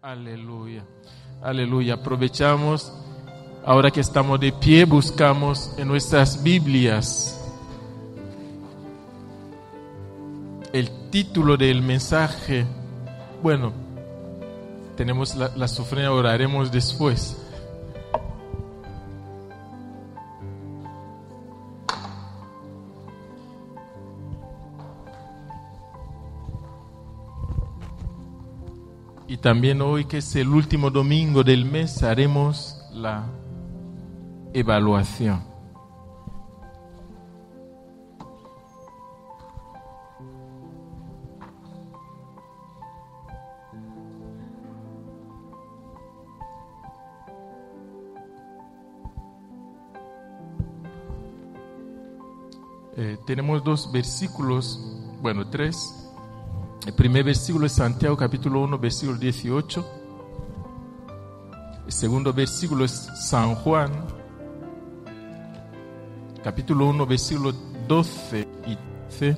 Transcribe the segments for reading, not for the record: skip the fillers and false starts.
Aleluya, aleluya. Aprovechamos, ahora que estamos de pie, buscamos en nuestras Biblias el título del mensaje. Bueno, tenemos la sufrida, oraremos después. Y también hoy, que es el último domingo del mes, haremos la evaluación. Tenemos dos versículos, bueno, tres. El primer versículo es Santiago capítulo 1, versículo 18. El segundo versículo es San Juan capítulo 1, versículo 12 y 13.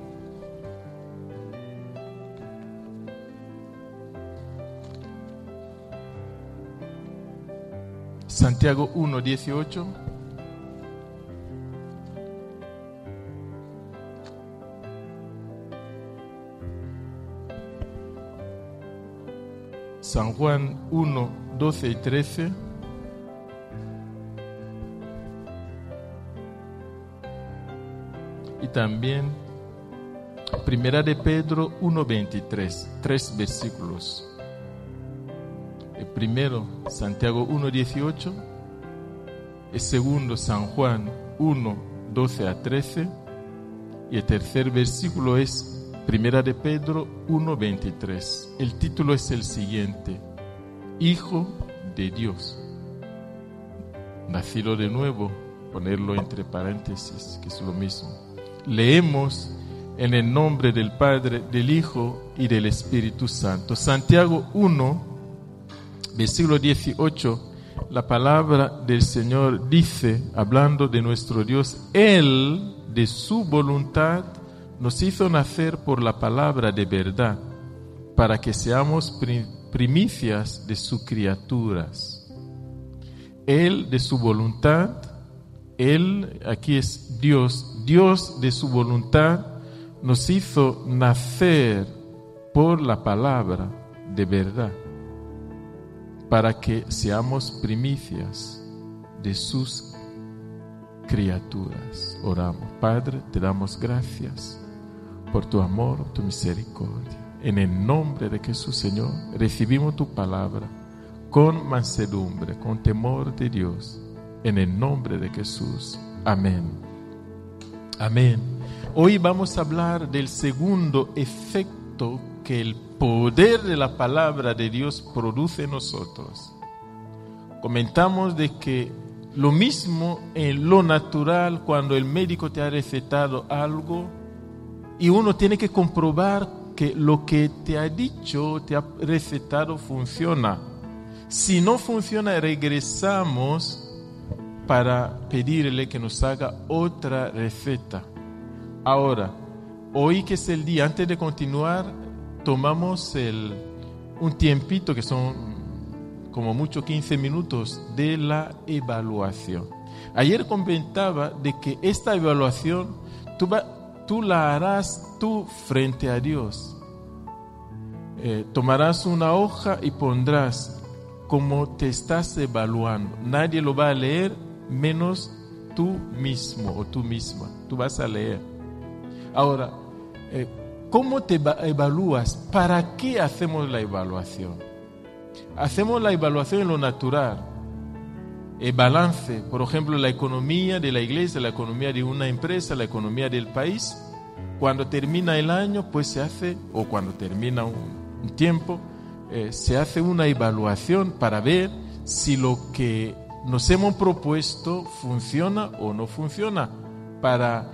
Santiago 1, 18. San Juan 1, 12 y 13. Y también Primera de Pedro 1, 23. Tres versículos. El primero, Santiago 1, 18. El segundo, San Juan 1, 12 a 13. Y el tercer versículo es Primera de Pedro 1, 23. El título es el siguiente: Hijo de Dios, nacido de nuevo, ponerlo entre paréntesis, que es lo mismo. Leemos en el nombre del Padre, del Hijo y del Espíritu Santo. Santiago 1, versículo 18, la palabra del Señor dice, hablando de nuestro Dios: Él, de su voluntad, nos hizo nacer por la palabra de verdad, para que seamos primicias de sus criaturas. Él, de su voluntad, Él, aquí es Dios, Dios de su voluntad, nos hizo nacer por la palabra de verdad, para que seamos primicias de sus criaturas. Oramos. Padre, te damos gracias por tu amor, tu misericordia. En el nombre de Jesús, Señor, recibimos tu palabra con mansedumbre, con temor de Dios. En el nombre de Jesús. Amén. Amén. Hoy vamos a hablar del segundo efecto que el poder de la palabra de Dios produce en nosotros. Comentamos de que lo mismo en lo natural, cuando el médico te ha recetado algo y uno tiene que comprobar que lo que te ha dicho, te ha recetado, funciona. Si no funciona, regresamos para pedirle que nos haga otra receta. Ahora, hoy que es el día, antes de continuar, tomamos un tiempito, que son como mucho 15 minutos, de la evaluación. Ayer comentaba de que esta evaluación tú la harás tú frente a Dios. Tomarás una hoja y pondrás cómo te estás evaluando. Nadie lo va a leer menos tú mismo o tú misma. Tú vas a leer. Ahora, ¿cómo te evalúas? ¿Para qué hacemos la evaluación? Hacemos la evaluación en lo natural. El balance, por ejemplo, la economía de la iglesia, la economía de una empresa, la economía del país. Cuando termina el año, pues se hace, o cuando termina un tiempo, se hace una evaluación para ver si lo que nos hemos propuesto funciona o no funciona, para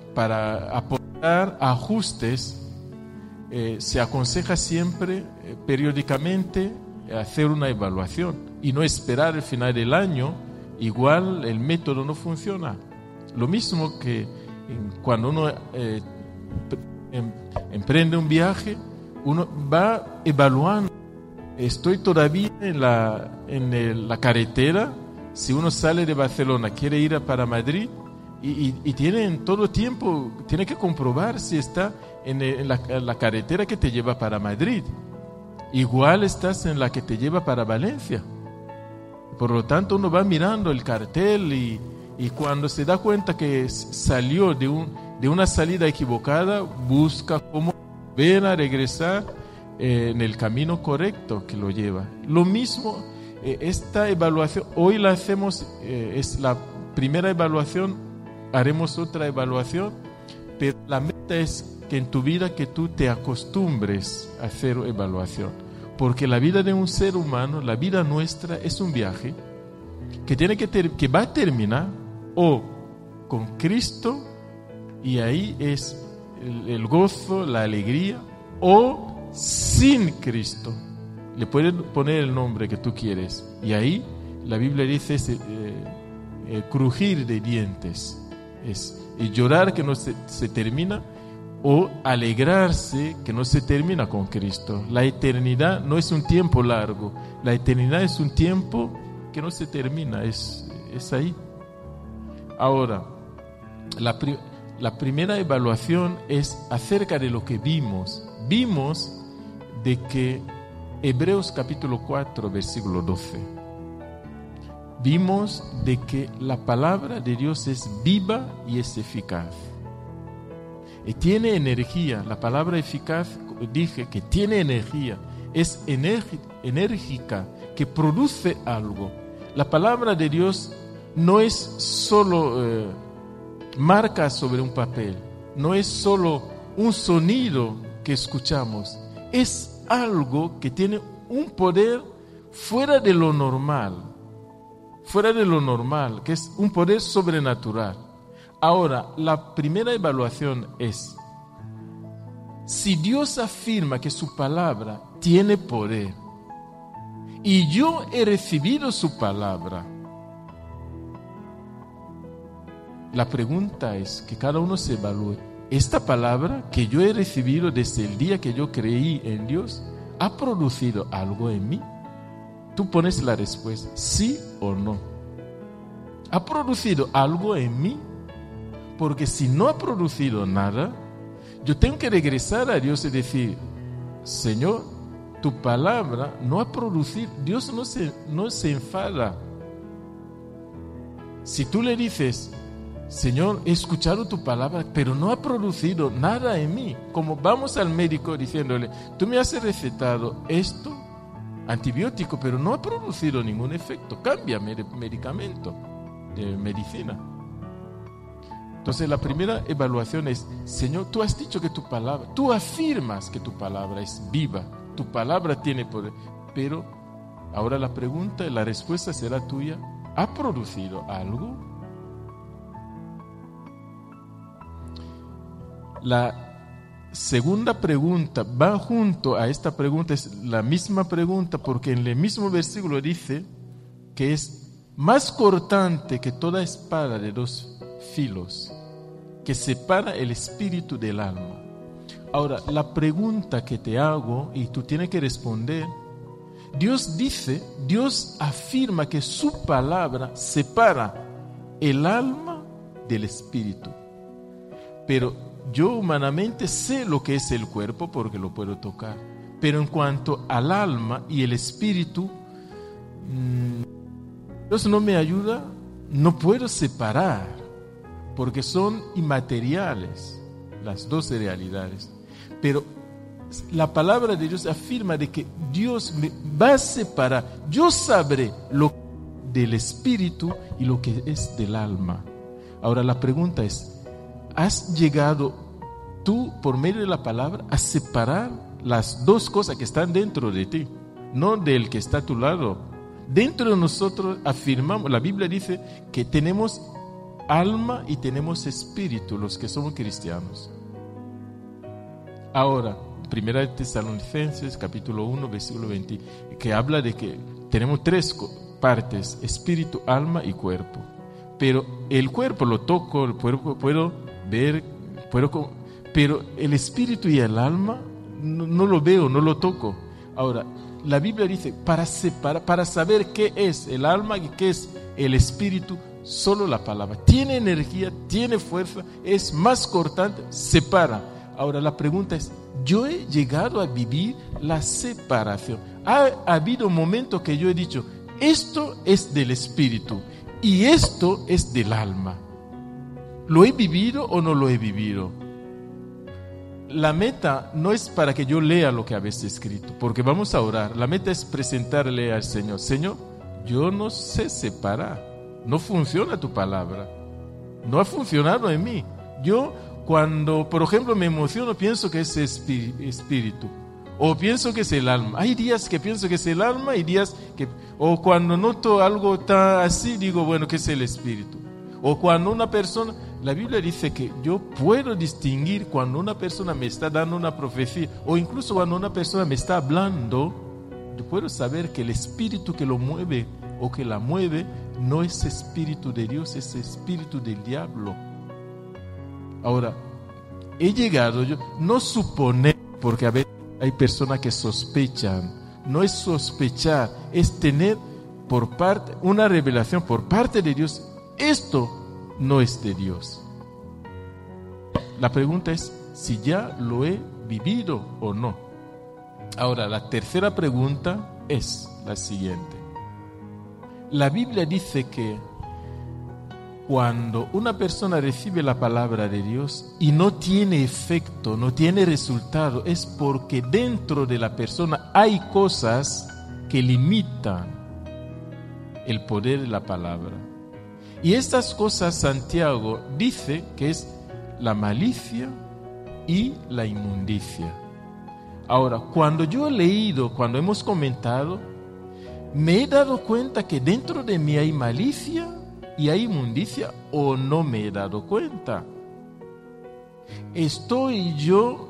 aportar ajustes. Se aconseja siempre, periódicamente, hacer una evaluación y no esperar el final del año. Igual el método no funciona. Lo mismo que cuando uno emprende un viaje, uno va evaluando estoy todavía en la carretera. Si uno sale de Barcelona, quiere ir para Madrid, y tiene en todo tiempo, tiene que comprobar si está en la carretera que te lleva para Madrid. Igual estás en la que te lleva para Valencia. Por lo tanto, uno va mirando el cartel y cuando se da cuenta que salió de una salida equivocada, busca cómo volver a regresar en el camino correcto que lo lleva. Lo mismo, esta evaluación, hoy la hacemos, es la primera evaluación, haremos otra evaluación, pero la meta es que en tu vida que tú te acostumbres a hacer evaluación. Porque la vida de un ser humano, la vida nuestra, es un viaje que va a terminar o con Cristo, y ahí es el gozo, la alegría, o sin Cristo. Le puedes poner el nombre que tú quieres, y ahí la Biblia dice crujir de dientes, y llorar que no se termina, o alegrarse que no se termina con Cristo. La eternidad no es un tiempo largo, la eternidad es un tiempo que no se termina, es ahí. Ahora, la primera evaluación es acerca de lo que vimos. Vimos de que Hebreos capítulo 4, versículo 12. Vimos de que la palabra de Dios es viva y es eficaz. Y tiene energía. La palabra eficaz, dije que tiene energía, es enérgica, que produce algo. La palabra de Dios no es solo marca sobre un papel, no es solo un sonido que escuchamos, es algo que tiene un poder fuera de lo normal, que es un poder sobrenatural. Ahora, la primera evaluación es, si Dios afirma que su palabra tiene poder y yo he recibido su palabra, la pregunta es que cada uno se evalúe. ¿Esta palabra que yo he recibido desde el día que yo creí en Dios ha producido algo en mí? Tú pones la respuesta, sí o no. ¿Ha producido algo en mí? Porque si no ha producido nada, yo tengo que regresar a Dios y decir, Señor, tu palabra no ha producido. Dios no se enfada. Si tú le dices, Señor, he escuchado tu palabra, pero no ha producido nada en mí, como vamos al médico diciéndole, tú me has recetado esto, antibiótico, pero no ha producido ningún efecto, cámbiame de medicamento, de medicina. Entonces la primera evaluación es, Señor, tú has dicho que tu palabra, tú afirmas que tu palabra es viva, tu palabra tiene poder, pero ahora la pregunta, la respuesta será tuya, ¿ha producido algo? La segunda pregunta va junto a esta pregunta, es la misma pregunta, porque en el mismo versículo dice que es más cortante que toda espada de dos filos, que separa el espíritu del alma. Ahora, la pregunta que te hago y tú tienes que responder, Dios afirma que su palabra separa el alma del espíritu. Pero yo humanamente sé lo que es el cuerpo porque lo puedo tocar. Pero en cuanto al alma y el espíritu, Dios no me ayuda, no puedo separar, porque son inmateriales las dos realidades. Pero la palabra de Dios afirma de que Dios me va a separar. Yo sabré lo del espíritu y lo que es del alma. Ahora la pregunta es, ¿has llegado tú por medio de la palabra a separar las dos cosas que están dentro de ti, no del que está a tu lado? Dentro de nosotros afirmamos, la Biblia dice que tenemos alma y tenemos espíritu, los que somos cristianos. Ahora, Primera de Tesalonicenses, capítulo 1, versículo 20, que habla de que tenemos tres partes, espíritu, alma y cuerpo. Pero el cuerpo lo toco, el cuerpo puedo ver, pero el espíritu y el alma no lo veo, no lo toco. Ahora, la Biblia dice, para saber qué es el alma y qué es el espíritu, solo la palabra. Tiene energía, tiene fuerza, es más cortante, separa. Ahora la pregunta es, yo he llegado a vivir la separación. Ha habido momentos que yo he dicho, esto es del espíritu y esto es del alma. ¿Lo he vivido o no lo he vivido? La meta no es para que yo lea lo que habéis escrito, porque vamos a orar. La meta es presentarle al Señor. Señor, yo no sé separar. No funciona tu palabra. No ha funcionado en mí. Yo, cuando, por ejemplo, me emociono, pienso que es espíritu. O pienso que es el alma. Hay días que pienso que es el alma y días que... O cuando noto algo tan así, digo, bueno, que es el espíritu. O cuando una persona... La Biblia dice que yo puedo distinguir cuando una persona me está dando una profecía, o incluso cuando una persona me está hablando, yo puedo saber que el espíritu que lo mueve o que la mueve no es espíritu de Dios, es espíritu del diablo. Ahora, he llegado, yo no suponer, porque a veces hay personas que sospechan, no es sospechar, es tener por parte, una revelación por parte de Dios, esto no es de Dios. La pregunta es si ya lo he vivido o no. Ahora, la tercera pregunta es la siguiente. La Biblia dice que cuando una persona recibe la palabra de Dios y no tiene efecto, no tiene resultado, es porque dentro de la persona hay cosas que limitan el poder de la palabra. Y estas cosas Santiago dice que es la malicia y la inmundicia. Ahora, cuando yo he leído, cuando hemos comentado, me he dado cuenta que dentro de mí hay malicia y hay inmundicia, o no me he dado cuenta. Estoy yo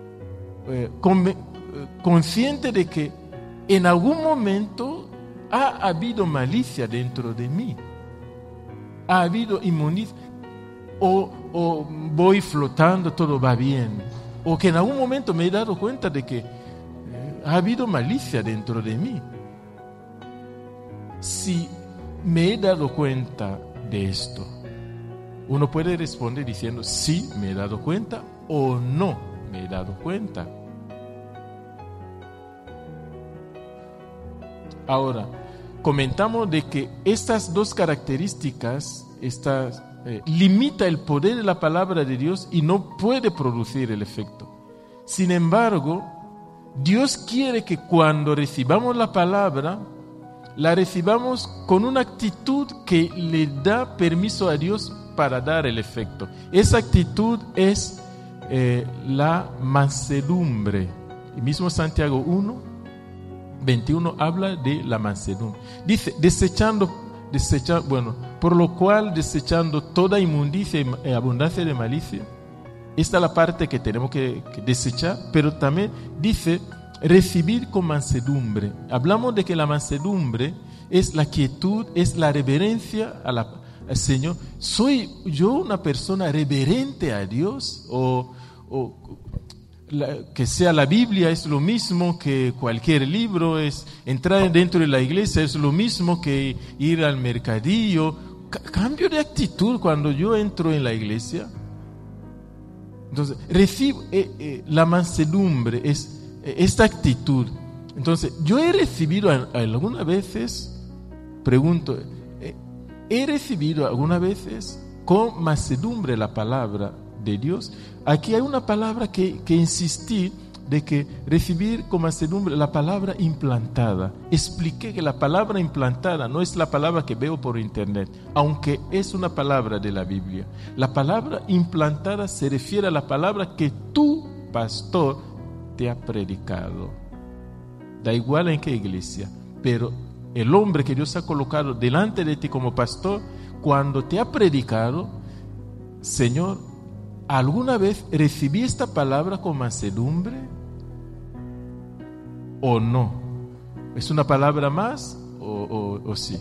consciente de que en algún momento ha habido malicia dentro de mí. Ha habido inmundicia, o voy flotando, todo va bien, o que en algún momento me he dado cuenta de que ha habido malicia dentro de mí. Si me he dado cuenta de esto, uno puede responder diciendo sí, me he dado cuenta, o no me he dado cuenta. Ahora, comentamos de que estas dos características limita el poder de la palabra de Dios y no puede producir el efecto. Sin embargo, Dios quiere que cuando recibamos la palabra, la recibamos con una actitud que le da permiso a Dios para dar el efecto. Esa actitud es la mansedumbre. El mismo Santiago 1:21 habla de la mansedumbre. Dice, por lo cual desechando toda inmundicia y abundancia de malicia. Esta es la parte que tenemos que desechar, pero también dice recibir con mansedumbre. Hablamos de que la mansedumbre es la quietud, es la reverencia al Señor. ¿Soy yo una persona reverente a Dios? Que sea la Biblia es lo mismo que cualquier libro, es entrar dentro de la iglesia es lo mismo que ir al mercadillo. Cambio de actitud cuando yo entro en la iglesia. Entonces, recibo la mansedumbre, es esta actitud. Entonces, yo he recibido algunas veces, pregunto, ¿he recibido algunas veces con mansedumbre la palabra de Dios? Aquí hay una palabra que insistí de que recibir con mansedumbre, la palabra implantada. Expliqué que la palabra implantada no es la palabra que veo por internet, aunque es una palabra de la Biblia. La palabra implantada se refiere a la palabra que tu pastor te ha predicado. Da igual en qué iglesia, pero el hombre que Dios ha colocado delante de ti como pastor, cuando te ha predicado, Señor, ¿alguna vez recibí esta palabra con mansedumbre o no? ¿Es una palabra más o sí?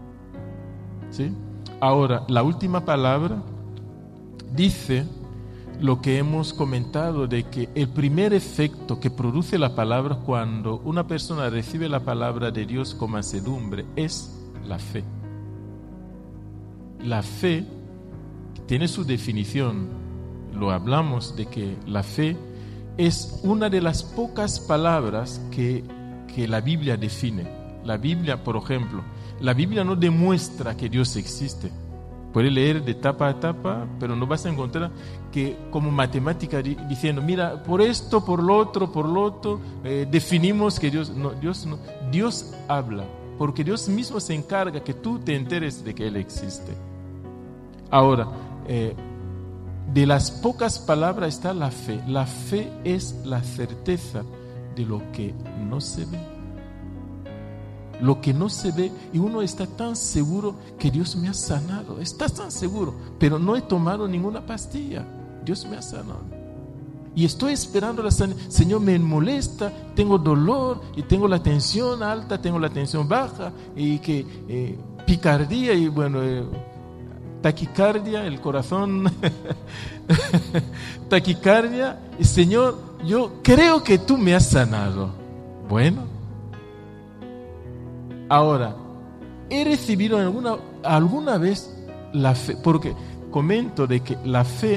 ¿Sí? Ahora, la última palabra dice lo que hemos comentado de que el primer efecto que produce la palabra cuando una persona recibe la palabra de Dios con mansedumbre es la fe. La fe tiene su definición, lo hablamos de que la fe es una de las pocas palabras que la Biblia define. La Biblia, por ejemplo, la Biblia no demuestra que Dios existe. Puedes leer de tapa a tapa, pero no vas a encontrar que como matemática diciendo, mira, por esto, por lo otro, definimos que Dios no. Dios habla, porque Dios mismo se encarga que tú te enteres de que Él existe. Ahora, de las pocas palabras está la fe. La fe es la certeza de lo que no se ve. Lo que no se ve, y uno está tan seguro que Dios me ha sanado, está tan seguro, pero no he tomado ninguna pastilla. Dios me ha sanado y estoy esperando la sanidad. Señor, me molesta, tengo dolor y tengo la tensión alta, tengo la tensión baja y que picardía y bueno, taquicardia, el corazón taquicardia. Y Señor, yo creo que tú me has sanado. Bueno, ahora, he recibido alguna vez la fe, porque comento de que la fe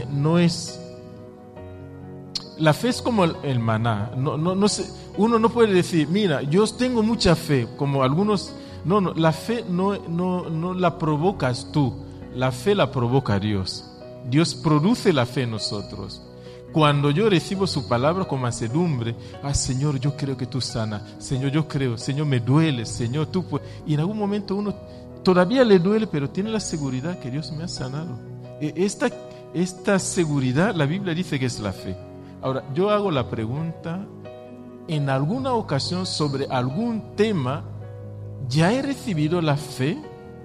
es como el maná. No sé, uno no puede decir, mira, yo tengo mucha fe, como algunos. No, la fe no la provocas tú, la fe la provoca Dios. Dios produce la fe en nosotros. Cuando yo recibo su palabra con mansedumbre, Señor, yo creo que tú sanas, Señor, yo creo, Señor, me duele, Señor, tú puedes. Y en algún momento uno todavía le duele, pero tiene la seguridad que Dios me ha sanado. Esta seguridad, la Biblia dice que es la fe. Ahora, yo hago la pregunta, en alguna ocasión sobre algún tema, ¿ya he recibido la fe?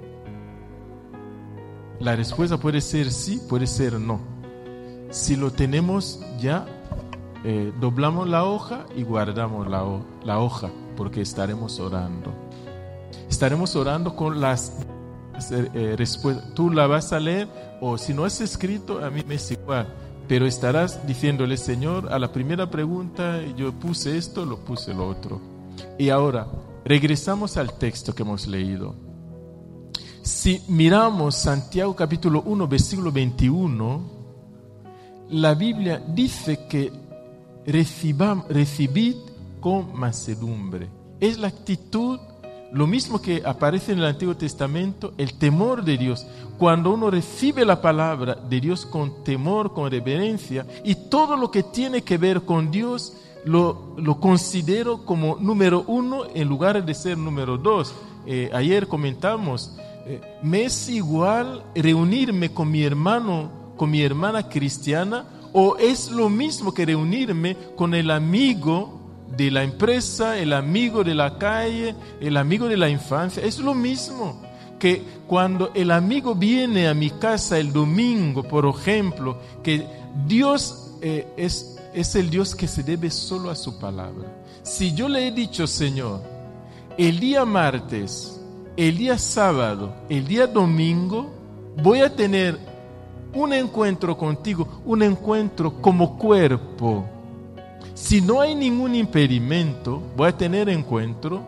La respuesta puede ser sí, puede ser no. Si lo tenemos ya, doblamos la hoja y guardamos la hoja, porque estaremos orando. Estaremos orando con las respuestas. Tú la vas a leer, o si no has escrito, a mí me es igual. Pero estarás diciéndole, Señor, a la primera pregunta yo puse esto, lo puse lo otro. Y ahora, regresamos al texto que hemos leído. Si miramos Santiago capítulo 1, versículo 21, la Biblia dice que recibid con mansedumbre. Es la actitud, lo mismo que aparece en el Antiguo Testamento, el temor de Dios. Cuando uno recibe la palabra de Dios con temor, con reverencia, y todo lo que tiene que ver con Dios lo considero como número uno en lugar de ser número dos. Ayer comentamos, me es igual reunirme con mi hermano, con mi hermana cristiana, o es lo mismo que reunirme con el amigo de la empresa, el amigo de la calle, el amigo de la infancia. Es lo mismo que cuando el amigo viene a mi casa el domingo, por ejemplo, que Dios es el Dios que se debe solo a su palabra. Si yo le he dicho, Señor, el día martes, el día sábado, el día domingo, voy a tener un encuentro contigo, un encuentro como cuerpo. Si no hay ningún impedimento, voy a tener encuentro.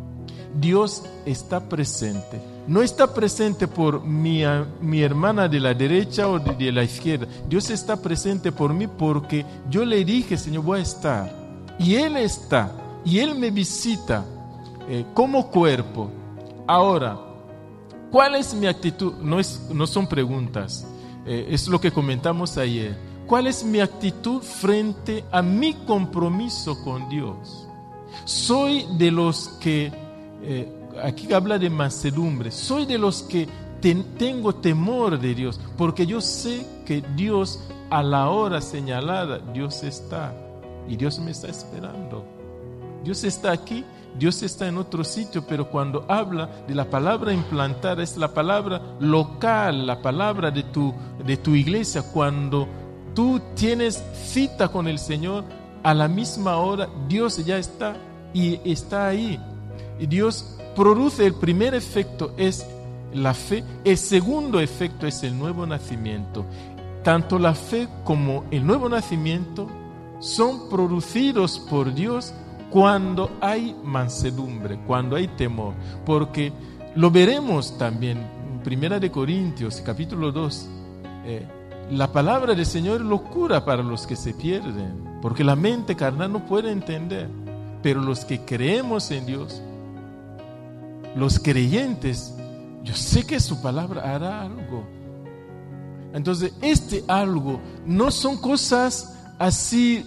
Dios está presente. No está presente por mi hermana de la derecha o de la izquierda. Dios está presente por mí porque yo le dije, Señor, voy a estar. Y Él está. Y Él me visita como cuerpo. Ahora, ¿cuál es mi actitud? No son preguntas. Es lo que comentamos ayer. ¿Cuál es mi actitud frente a mi compromiso con Dios? Soy de los que, aquí habla de mansedumbre, soy de los que tengo temor de Dios, porque yo sé que Dios a la hora señalada, Dios está y Dios me está esperando. Dios está aquí, Dios está en otro sitio, pero cuando habla de la palabra implantada, es la palabra local, la palabra de tu iglesia. Cuando tú tienes cita con el Señor, a la misma hora, Dios ya está y está ahí. Y Dios produce, el primer efecto es la fe, el segundo efecto es el nuevo nacimiento. tanto la fe como el nuevo nacimiento son producidos por Dios cuando hay mansedumbre, cuando hay temor, porque lo veremos también en 1 Corintios, capítulo 2, la palabra del Señor es locura para los que se pierden, porque la mente carnal no puede entender, pero los que creemos en Dios, los creyentes, yo sé que su palabra hará algo. Entonces, algo no son cosas así,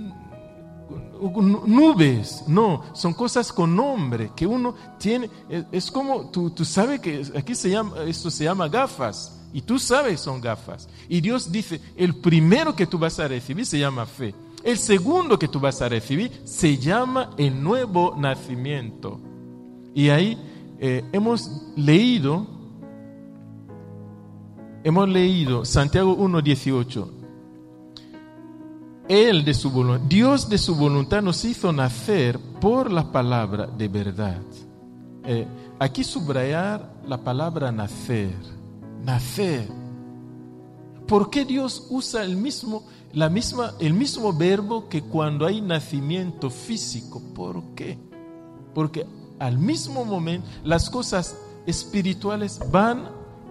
nubes, no, son cosas con nombre que uno tiene. Es como, tú sabes que aquí esto se llama gafas, y tú sabes son gafas. Y Dios dice, el primero que tú vas a recibir se llama fe. El segundo que tú vas a recibir se llama el nuevo nacimiento. Y ahí hemos leído Santiago 1:18. Dios de su voluntad nos hizo nacer por la palabra de verdad. Aquí subrayar la palabra nacer. Nacer. ¿Por qué Dios usa el mismo verbo que cuando hay nacimiento físico? ¿Por qué? Porque al mismo momento las cosas espirituales van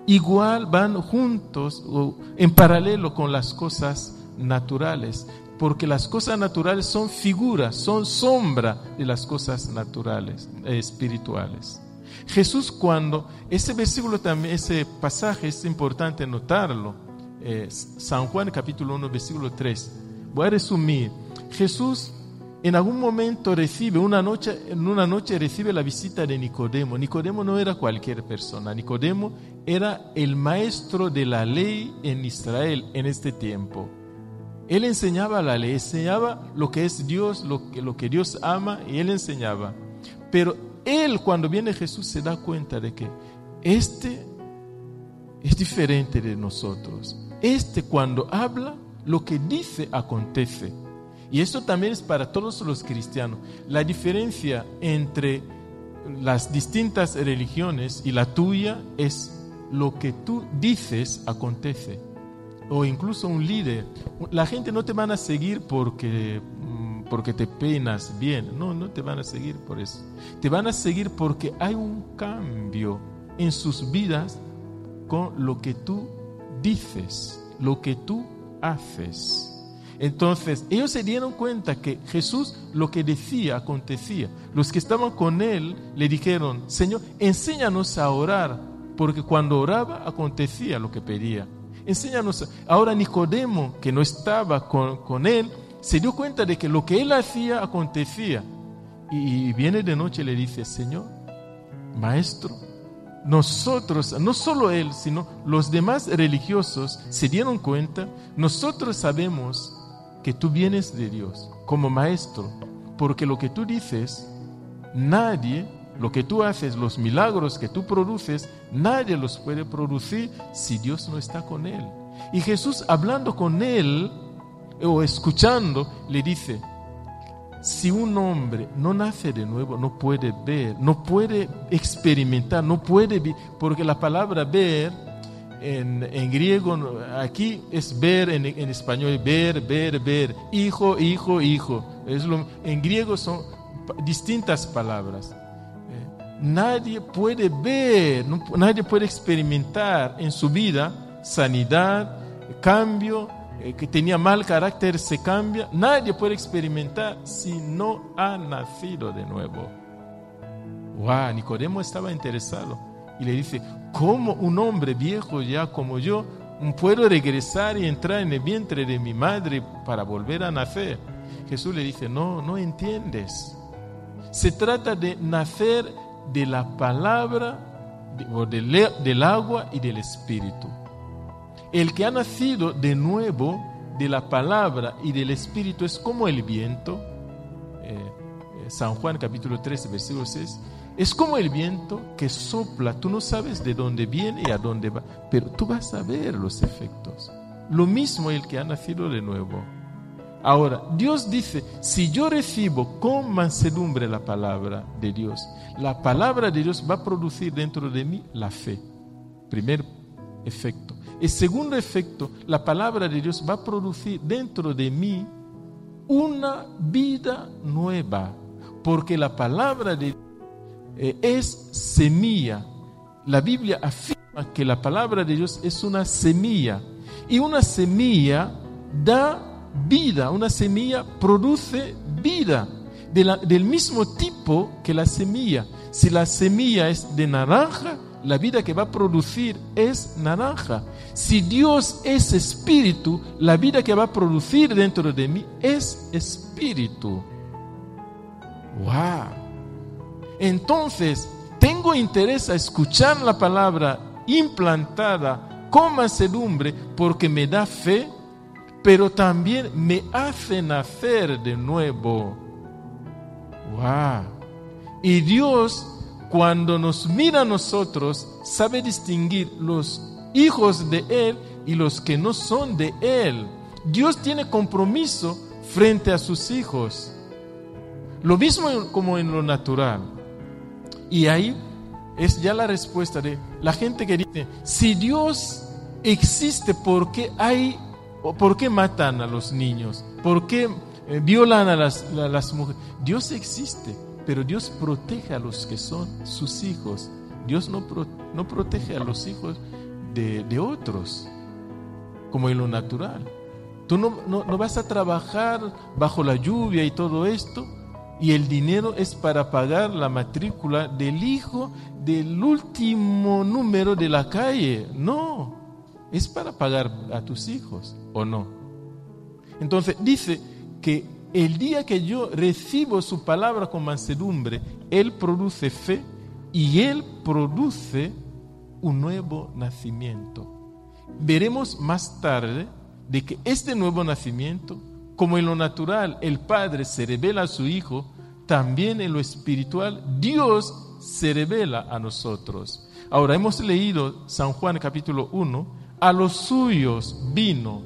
juntos o en paralelo con las cosas naturales, porque las cosas naturales son figuras, son sombra de las cosas naturales, espirituales. Jesús, cuando ese versículo también, ese pasaje es importante notarlo, San Juan capítulo 1 versículo 3. Voy a resumir. Jesús en algún momento en una noche recibe la visita de Nicodemo. Nicodemo no era cualquier persona. Nicodemo era el maestro de la ley en Israel en este tiempo. Él enseñaba la ley, enseñaba lo que es Dios, lo que Dios ama, y él enseñaba. Pero él, cuando viene Jesús, se da cuenta de que es diferente de nosotros. Cuando habla, lo que dice acontece. Y esto también es para todos los cristianos. La diferencia entre las distintas religiones y la tuya es lo que tú dices acontece. O incluso un líder. La gente no te van a seguir porque te peinas bien. No te van a seguir por eso. Te van a seguir porque hay un cambio en sus vidas con lo que tú dices, lo que tú haces. Entonces, ellos se dieron cuenta que Jesús lo que decía acontecía. Los que estaban con él le dijeron, Señor, enséñanos a orar, porque cuando oraba acontecía lo que pedía. Enséñanos. Ahora Nicodemo, que no estaba con él, se dio cuenta de que lo que él hacía acontecía. Y viene de noche y le dice, Señor, Maestro, nosotros, no solo él, sino los demás religiosos se dieron cuenta, nosotros sabemos que tú vienes de Dios como maestro, porque lo que tú dices, lo que tú haces, los milagros que tú produces, nadie los puede producir si Dios no está con él. Y Jesús, hablando con él o escuchando, le dice, si un hombre no nace de nuevo, no puede ver, no puede experimentar, no puede ver, porque la palabra ver en griego, aquí es ver, en español ver, hijo. En griego son distintas palabras. Nadie puede ver, nadie puede experimentar en su vida sanidad, cambio, que tenía mal carácter se cambia. Nadie puede experimentar si no ha nacido de nuevo. Wow, Nicodemo estaba interesado y le dice, ¿cómo un hombre viejo ya como yo puedo regresar y entrar en el vientre de mi madre para volver a nacer? Jesús le dice, no entiendes. Se trata de nacer de la palabra, del agua y del espíritu. El que ha nacido de nuevo de la palabra y del espíritu es como el viento. San Juan capítulo 13 versículo 6. Es como el viento que sopla. Tú no sabes de dónde viene y a dónde va, pero tú vas a ver los efectos. Lo mismo el que ha nacido de nuevo. Ahora, Dios dice, si yo recibo con mansedumbre la palabra de Dios, la palabra de Dios va a producir dentro de mí la fe. Primer efecto. El segundo efecto, la palabra de Dios va a producir dentro de mí una vida nueva, porque la palabra de Dios es semilla. La Biblia afirma que la palabra de Dios es una semilla, y una semilla da vida, una semilla produce vida, del mismo tipo que la semilla. Si la semilla es de naranja, la vida que va a producir es naranja. Si Dios es espíritu, la vida que va a producir dentro de mí es espíritu. ¡Wow! Entonces, tengo interés a escuchar la palabra implantada con mansedumbre porque me da fe, pero también me hace nacer de nuevo. ¡Wow! Y Dios, cuando nos mira a nosotros, sabe distinguir los hijos de Él y los que no son de Él. Dios tiene compromiso frente a sus hijos. Lo mismo como en lo natural. Y ahí es ya la respuesta de la gente que dice, si Dios existe, ¿por qué matan a los niños? ¿Por qué violan a las mujeres? Dios existe, pero Dios protege a los que son sus hijos. Dios no protege a los hijos de otros, como en lo natural. Tú no vas a trabajar bajo la lluvia y todo esto, y el dinero es para pagar la matrícula del hijo del último número de la calle. No, es para pagar a tus hijos, ¿o no? Entonces dice que el día que yo recibo su palabra con mansedumbre, Él produce fe y Él produce un nuevo nacimiento. Veremos más tarde de que este nuevo nacimiento, como en lo natural el Padre se revela a su Hijo, también en lo espiritual Dios se revela a nosotros. Ahora hemos leído San Juan capítulo 1, a los suyos vino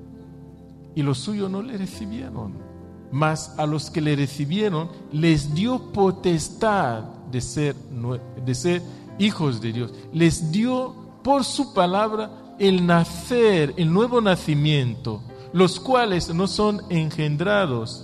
y los suyos no le recibieron, mas a los que le recibieron les dio potestad de ser hijos de Dios. Les dio por su palabra el nacer, el nuevo nacimiento, los cuales no son engendrados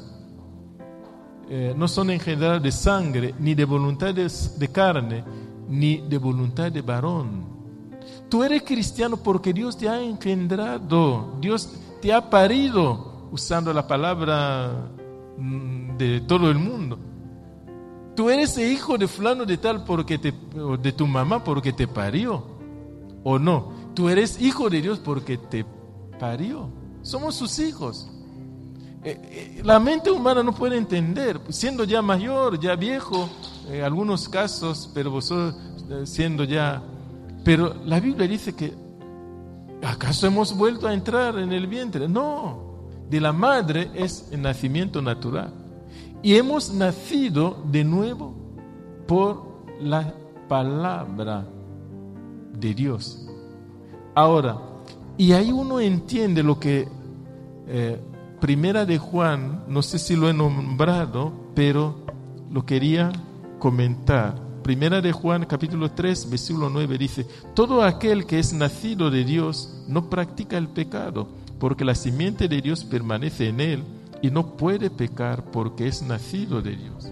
de sangre, ni de voluntad de carne, ni de voluntad de varón. Tú eres cristiano porque Dios te ha engendrado, Dios te ha parido, usando la palabra de todo el mundo. Tú eres el hijo de fulano de tal de tu mamá porque te parió, ¿o no? Tú eres hijo de Dios porque te parió. Somos sus hijos. La mente humana no puede entender, siendo ya mayor, ya viejo, en algunos casos, pero vosotros siendo ya... Pero la Biblia dice que, ¿acaso hemos vuelto a entrar en el vientre? No, de la madre es el nacimiento natural. Y hemos nacido de nuevo por la palabra de Dios. Ahora, y ahí uno entiende lo que Primera de Juan, no sé si lo he nombrado, pero lo quería comentar. Primera de Juan, capítulo 3, versículo 9 dice: todo aquel que es nacido de Dios no practica el pecado, porque la simiente de Dios permanece en él y no puede pecar porque es nacido de Dios.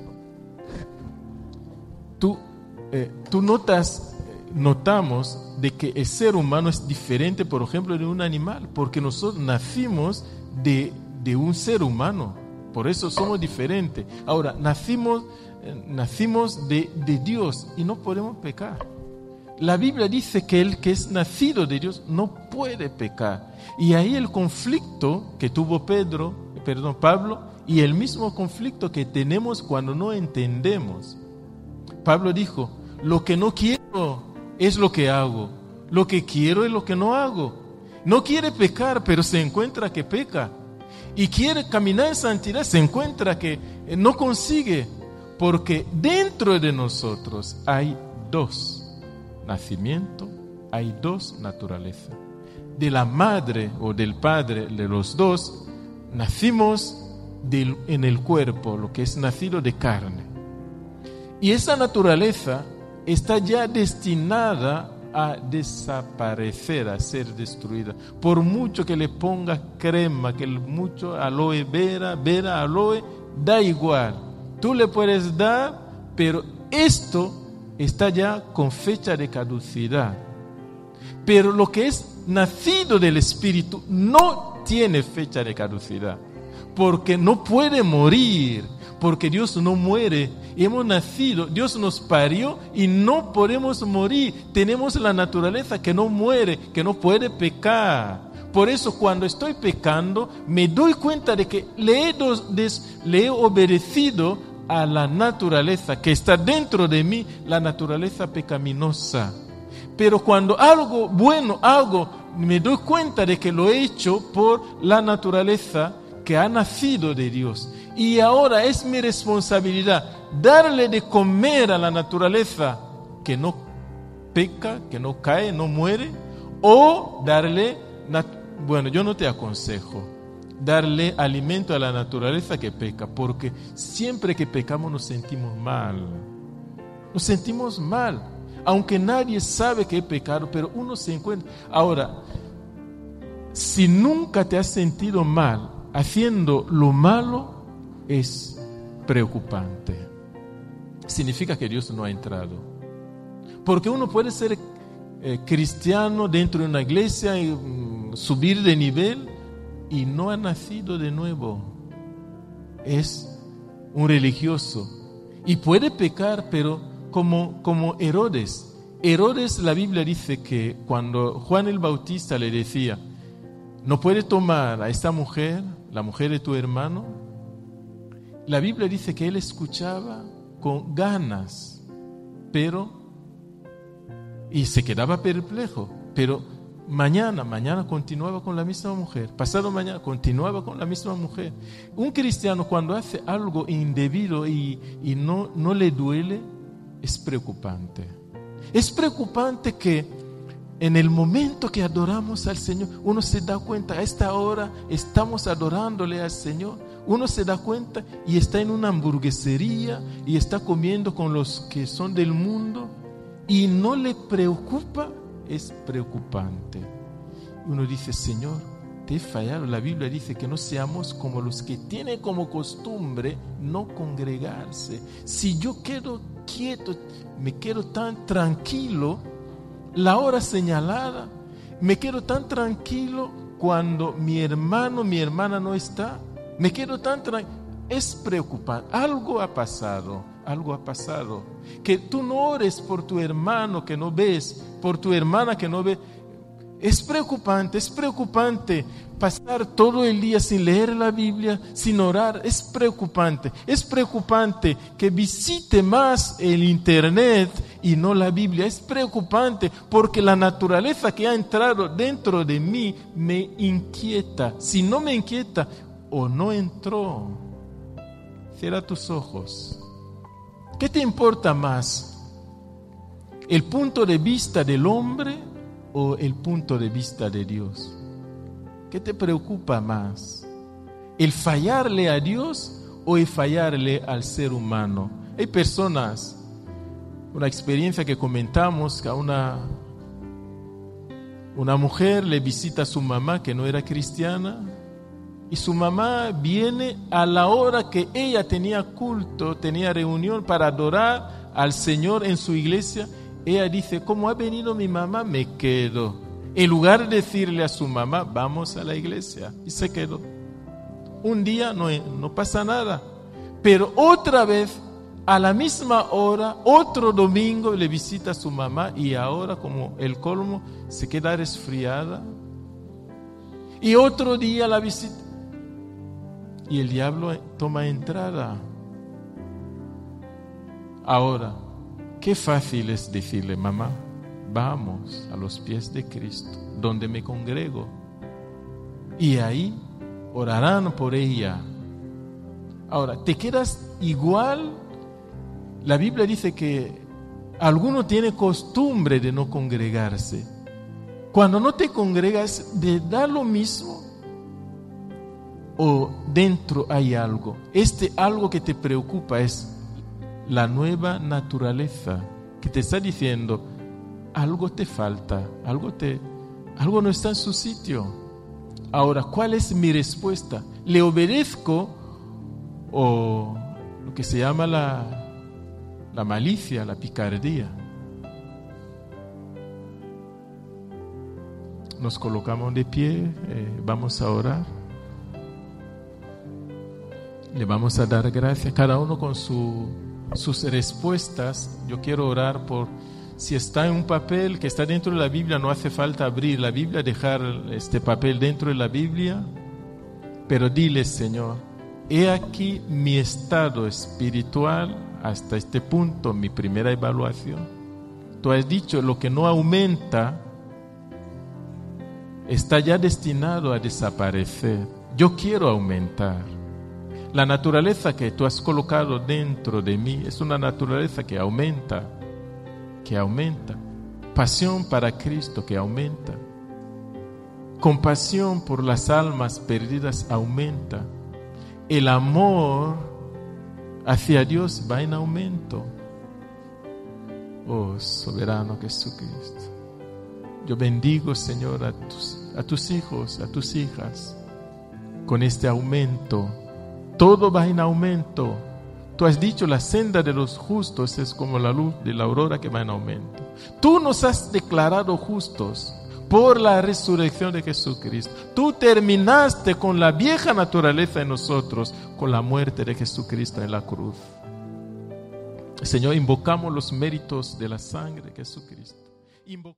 Tú notamos de que el ser humano es diferente, por ejemplo, de un animal, porque nosotros nacimos de un ser humano, por eso somos diferentes. Ahora, nacimos de Dios y no podemos pecar. La Biblia dice que el que es nacido de Dios no puede pecar. Y ahí el conflicto que tuvo Pablo, y el mismo conflicto que tenemos cuando no entendemos. Pablo dijo: lo que no quiero es lo que hago, lo que quiero es lo que no hago. No quiere pecar, pero se encuentra que peca. Y quiere caminar en santidad, se encuentra que no consigue. Porque dentro de nosotros hay dos nacimientos, hay dos naturalezas. De la madre o del padre, de los dos, nacimos en el cuerpo, lo que es nacido de carne. Y esa naturaleza está ya destinada a desaparecer, a ser destruida. Por mucho que le pongas crema, que mucho aloe vera, aloe, da igual. Tú le puedes dar, pero esto está ya con fecha de caducidad. Pero lo que es nacido del Espíritu no tiene fecha de caducidad, porque no puede morir, porque Dios no muere. Hemos nacido, Dios nos parió y no podemos morir. Tenemos la naturaleza que no muere, que no puede pecar. Por eso cuando estoy pecando, me doy cuenta de que le he obedecido a la naturaleza que está dentro de mí, la naturaleza pecaminosa. Pero cuando algo bueno hago, me doy cuenta de que lo he hecho por la naturaleza que ha nacido de Dios. Y ahora es mi responsabilidad darle de comer a la naturaleza que no peca, que no cae, no muere, o darle, bueno, yo no te aconsejo darle alimento a la naturaleza que peca, porque siempre que pecamos nos sentimos mal. Nos sentimos mal, aunque nadie sabe que he pecado, pero uno se encuentra. Ahora, si nunca te has sentido mal haciendo lo malo, es preocupante. Significa que Dios no ha entrado. Porque uno puede ser cristiano dentro de una iglesia y subir de nivel y no ha nacido de nuevo. Es un religioso y puede pecar, pero como Herodes. Herodes, la Biblia dice que cuando Juan el Bautista le decía: no puedes tomar a esta mujer, la mujer de tu hermano, la Biblia dice que él escuchaba con ganas, y se quedaba perplejo, pero mañana continuaba con la misma mujer, pasado mañana continuaba con la misma mujer. Un cristiano cuando hace algo indebido y no le duele, es preocupante. Es preocupante que en el momento que adoramos al Señor, uno se da cuenta, a esta hora estamos adorándole al Señor, uno se da cuenta y está en una hamburguesería y está comiendo con los que son del mundo y no le preocupa. Es preocupante. Uno dice: Señor, te he fallado. La Biblia dice que no seamos como los que tienen como costumbre no congregarse. Si yo quedo quieto, me quedo tan tranquilo la hora señalada, me quedo tan tranquilo cuando mi hermano, mi hermana no está, me quedo tan tranquilo. Es preocupante. Algo ha pasado. Que tú no ores por tu hermano que no ves, por tu hermana que no ves. Es preocupante pasar todo el día sin leer la Biblia, sin orar. Es preocupante que visite más el internet y no la Biblia. Es preocupante porque la naturaleza que ha entrado dentro de mí me inquieta. Si no me inquieta o no entró, cierra tus ojos. ¿Qué te importa más? ¿El punto de vista del hombre o el punto de vista de Dios? ¿Qué te preocupa más? ¿El fallarle a Dios o el fallarle al ser humano? Hay personas, una experiencia que comentamos, que a una mujer le visita a su mamá que no era cristiana, y su mamá viene a la hora que ella tenía culto, tenía reunión para adorar al Señor en su iglesia. Ella dice: como ha venido mi mamá, me quedo. En lugar de decirle a su mamá: vamos a la iglesia, y se quedó. Un día no pasa nada, pero otra vez a la misma hora, otro domingo le visita a su mamá y ahora, como el colmo, se queda resfriada. Y otro día la visita y el diablo toma entrada. Ahora, qué fácil es decirle: mamá, vamos a los pies de Cristo, donde me congrego, y ahí orarán por ella. Ahora, ¿te quedas igual? La Biblia dice que alguno tiene costumbre de no congregarse. Cuando no te congregas, ¿te da lo mismo? ¿O dentro hay algo? Algo que te preocupa es la nueva naturaleza que te está diciendo: algo te falta, algo no está en su sitio. Ahora, ¿cuál es mi respuesta? ¿Le obedezco o lo que se llama la malicia, la picardía? Nos colocamos de pie, vamos a orar. Le vamos a dar gracias, cada uno con sus respuestas. Yo quiero orar por, si está en un papel que está dentro de la Biblia, no hace falta abrir la Biblia, dejar este papel dentro de la Biblia, pero dile: Señor, he aquí mi estado espiritual hasta este punto, mi primera evaluación. Tú has dicho, lo que no aumenta está ya destinado a desaparecer. Yo quiero aumentar. La naturaleza que tú has colocado dentro de mí es una naturaleza que aumenta. Pasión para Cristo que aumenta. Compasión por las almas perdidas aumenta. El amor hacia Dios va en aumento. Oh, soberano Jesucristo. Yo bendigo, Señor, a tus hijos, a tus hijas, con este aumento. Todo va en aumento. Tú has dicho, la senda de los justos es como la luz de la aurora que va en aumento. Tú nos has declarado justos por la resurrección de Jesucristo. Tú terminaste con la vieja naturaleza en nosotros, con la muerte de Jesucristo en la cruz. Señor, invocamos los méritos de la sangre de Jesucristo.